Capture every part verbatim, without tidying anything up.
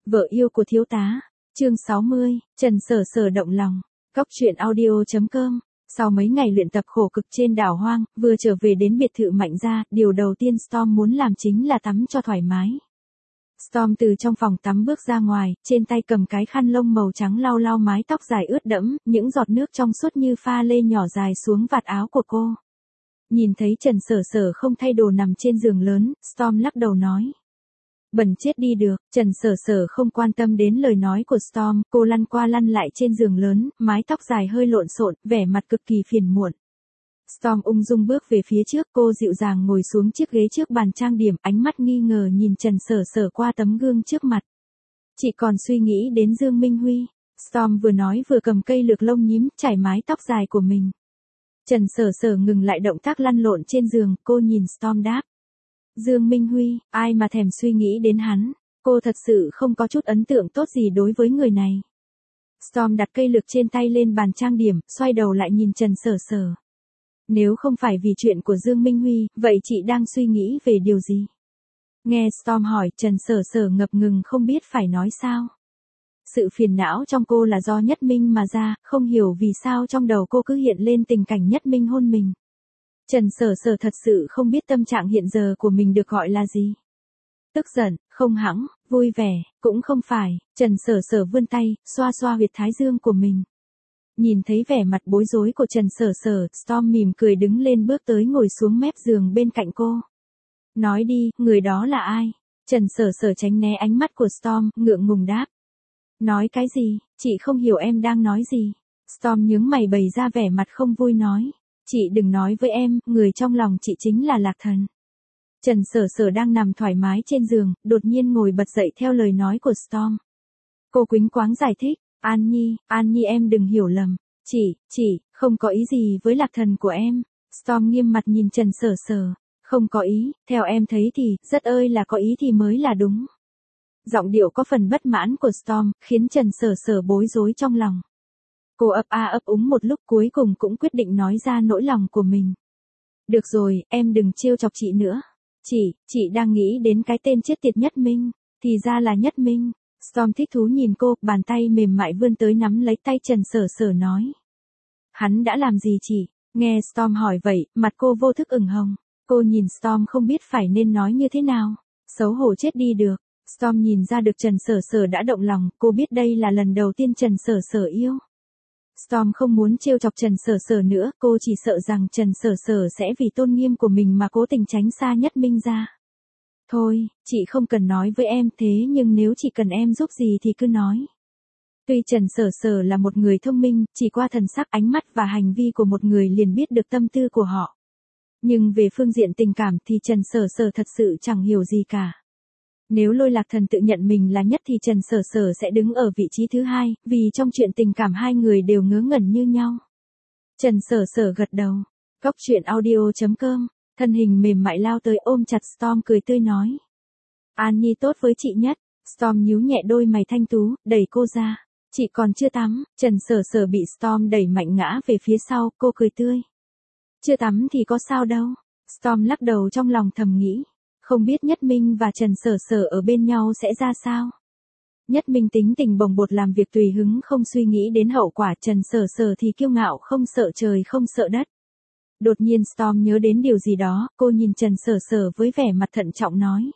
Vợ yêu của thiếu tá, chương sáu mươi, Trần Sở Sở động lòng, Cóc truyện audio chấm com. Sau mấy ngày luyện tập khổ cực trên đảo hoang, vừa trở về đến biệt thự Mạnh gia, điều đầu tiên Storm muốn làm chính là tắm cho thoải mái. Storm từ trong phòng tắm bước ra ngoài, trên tay cầm cái khăn lông màu trắng lau lau mái tóc dài ướt đẫm, những giọt nước trong suốt như pha lê nhỏ dài xuống vạt áo của cô. Nhìn thấy Trần Sở Sở không thay đồ nằm trên giường lớn, Storm lắc đầu nói. Bẩn chết đi được, Trần Sở Sở không quan tâm đến lời nói của Storm, cô lăn qua lăn lại trên giường lớn, mái tóc dài hơi lộn xộn, vẻ mặt cực kỳ phiền muộn. Storm ung dung bước về phía trước, cô dịu dàng ngồi xuống chiếc ghế trước bàn trang điểm, ánh mắt nghi ngờ nhìn Trần Sở Sở qua tấm gương trước mặt. Chị còn suy nghĩ đến Dương Minh Huy. Storm vừa nói vừa cầm cây lược lông nhím, chải mái tóc dài của mình. Trần Sở Sở ngừng lại động tác lăn lộn trên giường, cô nhìn Storm đáp. Dương Minh Huy, ai mà thèm suy nghĩ đến hắn, cô thật sự không có chút ấn tượng tốt gì đối với người này. Storm đặt cây lược trên tay lên bàn trang điểm, xoay đầu lại nhìn Trần Sở Sở. Nếu không phải vì chuyện của Dương Minh Huy, vậy chị đang suy nghĩ về điều gì? Nghe Storm hỏi, Trần Sở Sở ngập ngừng không biết phải nói sao. Sự phiền não trong cô là do Nhất Minh mà ra, không hiểu vì sao trong đầu cô cứ hiện lên tình cảnh Nhất Minh hôn mình. Trần Sở Sở thật sự không biết tâm trạng hiện giờ của mình được gọi là gì. Tức giận, không hãng, vui vẻ, cũng không phải. Trần Sở Sở vươn tay, xoa xoa huyệt thái dương của mình. Nhìn thấy vẻ mặt bối rối của Trần Sở Sở, Storm mỉm cười đứng lên bước tới ngồi xuống mép giường bên cạnh cô. Nói đi, người đó là ai? Trần Sở Sở tránh né ánh mắt của Storm, ngượng ngùng đáp. Nói cái gì, chị không hiểu em đang nói gì. Storm nhướng mày bày ra vẻ mặt không vui nói. Chị đừng nói với em, người trong lòng chị chính là Lạc Thần. Trần Sở Sở đang nằm thoải mái trên giường, đột nhiên ngồi bật dậy theo lời nói của Storm. Cô quýnh quáng giải thích, An Nhi, An Nhi em đừng hiểu lầm. Chị, chị, không có ý gì với Lạc Thần của em. Storm nghiêm mặt nhìn Trần Sở Sở. Không có ý, theo em thấy thì, rất ơi là có ý thì mới là đúng. Giọng điệu có phần bất mãn của Storm, khiến Trần Sở Sở bối rối trong lòng. Cô ấp a ấp úng một lúc cuối cùng cũng quyết định nói ra nỗi lòng của mình. Được rồi, em đừng trêu chọc chị nữa. Chị, chị đang nghĩ đến cái tên chết tiệt Nhất Minh, thì ra là Nhất Minh. Storm thích thú nhìn cô, bàn tay mềm mại vươn tới nắm lấy tay Trần Sở Sở nói. Hắn đã làm gì chị? Nghe Storm hỏi vậy, mặt cô vô thức ửng hồng. Cô nhìn Storm không biết phải nên nói như thế nào. Xấu hổ chết đi được. Storm nhìn ra được Trần Sở Sở đã động lòng, cô biết đây là lần đầu tiên Trần Sở Sở yêu. Storm không muốn trêu chọc Trần Sở Sở nữa, cô chỉ sợ rằng Trần Sở Sở sẽ vì tôn nghiêm của mình mà cố tình tránh xa Nhất Minh ra. Thôi, chị không cần nói với em thế nhưng nếu chị cần em giúp gì thì cứ nói. Tuy Trần Sở Sở là một người thông minh, chỉ qua thần sắc ánh mắt và hành vi của một người liền biết được tâm tư của họ. Nhưng về phương diện tình cảm thì Trần Sở Sở thật sự chẳng hiểu gì cả. Nếu Lôi Lạc Thần tự nhận mình là nhất thì Trần Sở Sở sẽ đứng ở vị trí thứ hai, vì trong chuyện tình cảm hai người đều ngớ ngẩn như nhau. Trần Sở Sở gật đầu. Cóc truyện audio chấm com, thân hình mềm mại lao tới ôm chặt Storm cười tươi nói. An Nhi tốt với chị nhất. Storm nhíu nhẹ đôi mày thanh tú, đẩy cô ra. Chị còn chưa tắm. Trần Sở Sở bị Storm đẩy mạnh ngã về phía sau, cô cười tươi. Chưa tắm thì có sao đâu. Storm lắc đầu trong lòng thầm nghĩ. Không biết Nhất Minh và Trần Sở Sở ở bên nhau sẽ ra sao? Nhất Minh tính tình bồng bột làm việc tùy hứng không suy nghĩ đến hậu quả, Trần Sở Sở thì kiêu ngạo không sợ trời không sợ đất. Đột nhiên Storm nhớ đến điều gì đó, cô nhìn Trần Sở Sở với vẻ mặt thận trọng nói.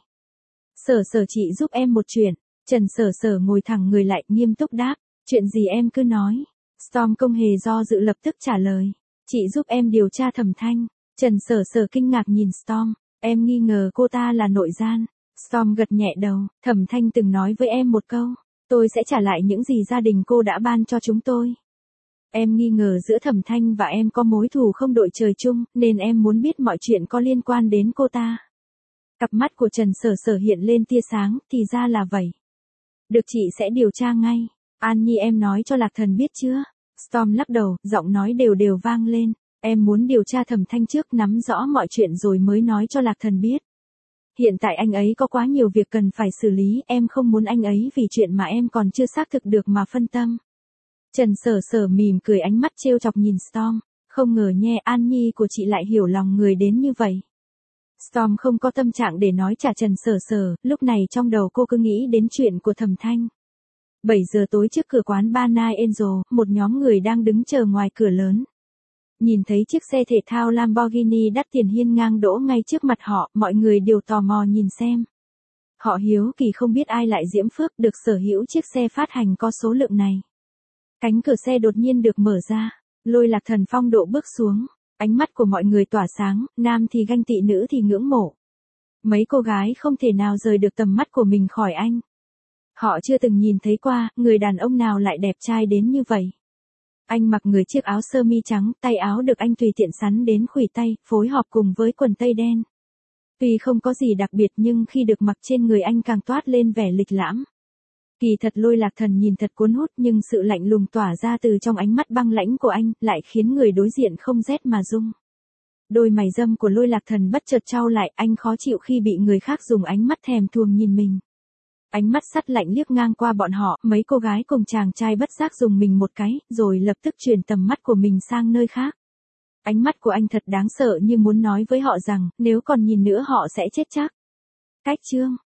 Sở Sở chị giúp em một chuyện. Trần Sở Sở ngồi thẳng người lại nghiêm túc đáp, chuyện gì em cứ nói. Storm không hề do dự lập tức trả lời. Chị giúp em điều tra Thẩm Thanh. Trần Sở Sở kinh ngạc nhìn Storm. Em nghi ngờ cô ta là nội gian. Storm gật nhẹ đầu, Thẩm Thanh từng nói với em một câu. Tôi sẽ trả lại những gì gia đình cô đã ban cho chúng tôi. Em nghi ngờ giữa Thẩm Thanh và em có mối thù không đội trời chung, nên em muốn biết mọi chuyện có liên quan đến cô ta. Cặp mắt của Trần Sở Sở hiện lên tia sáng, thì ra là vậy. Được chị sẽ điều tra ngay. An Nhi em nói cho Lạc Thần biết chưa? Storm lắc đầu, giọng nói đều đều vang lên. Em muốn điều tra Thẩm Thanh trước, nắm rõ mọi chuyện rồi mới nói cho Lạc Thần biết. Hiện tại anh ấy có quá nhiều việc cần phải xử lý, em không muốn anh ấy vì chuyện mà em còn chưa xác thực được mà phân tâm. Trần Sở Sở mỉm cười, ánh mắt trêu chọc nhìn Storm. Không ngờ nhé, An Nhi của chị lại hiểu lòng người đến như vậy. Storm không có tâm trạng để nói trả Trần Sở Sở, lúc này trong đầu cô cứ nghĩ đến chuyện của Thẩm Thanh. bảy giờ tối trước cửa quán Bar Night Angel, một nhóm người đang đứng chờ ngoài cửa lớn. Nhìn thấy chiếc xe thể thao Lamborghini đắt tiền hiên ngang đỗ ngay trước mặt họ, mọi người đều tò mò nhìn xem. Họ hiếu kỳ không biết ai lại Diễm Phước được sở hữu chiếc xe phát hành có số lượng này. Cánh cửa xe đột nhiên được mở ra, Lôi Lạc Thần phong độ bước xuống, ánh mắt của mọi người tỏa sáng, nam thì ganh tị nữ thì ngưỡng mộ. Mấy cô gái không thể nào rời được tầm mắt của mình khỏi anh. Họ chưa từng nhìn thấy qua, người đàn ông nào lại đẹp trai đến như vậy. Anh mặc người chiếc áo sơ mi trắng, tay áo được anh tùy tiện sắn đến khuỷu tay, phối hợp cùng với quần tây đen. Tuy không có gì đặc biệt nhưng khi được mặc trên người anh càng toát lên vẻ lịch lãm. Kỳ thật Lôi Lạc Thần nhìn thật cuốn hút nhưng sự lạnh lùng tỏa ra từ trong ánh mắt băng lãnh của anh lại khiến người đối diện không rét mà run. Đôi mày râm của Lôi Lạc Thần bất chợt trao lại, anh khó chịu khi bị người khác dùng ánh mắt thèm thuồng nhìn mình. Ánh mắt sắt lạnh liếc ngang qua bọn họ, mấy cô gái cùng chàng trai bất giác dùng mình một cái, rồi lập tức chuyển tầm mắt của mình sang nơi khác. Ánh mắt của anh thật đáng sợ như muốn nói với họ rằng, nếu còn nhìn nữa họ sẽ chết chắc. Cách chương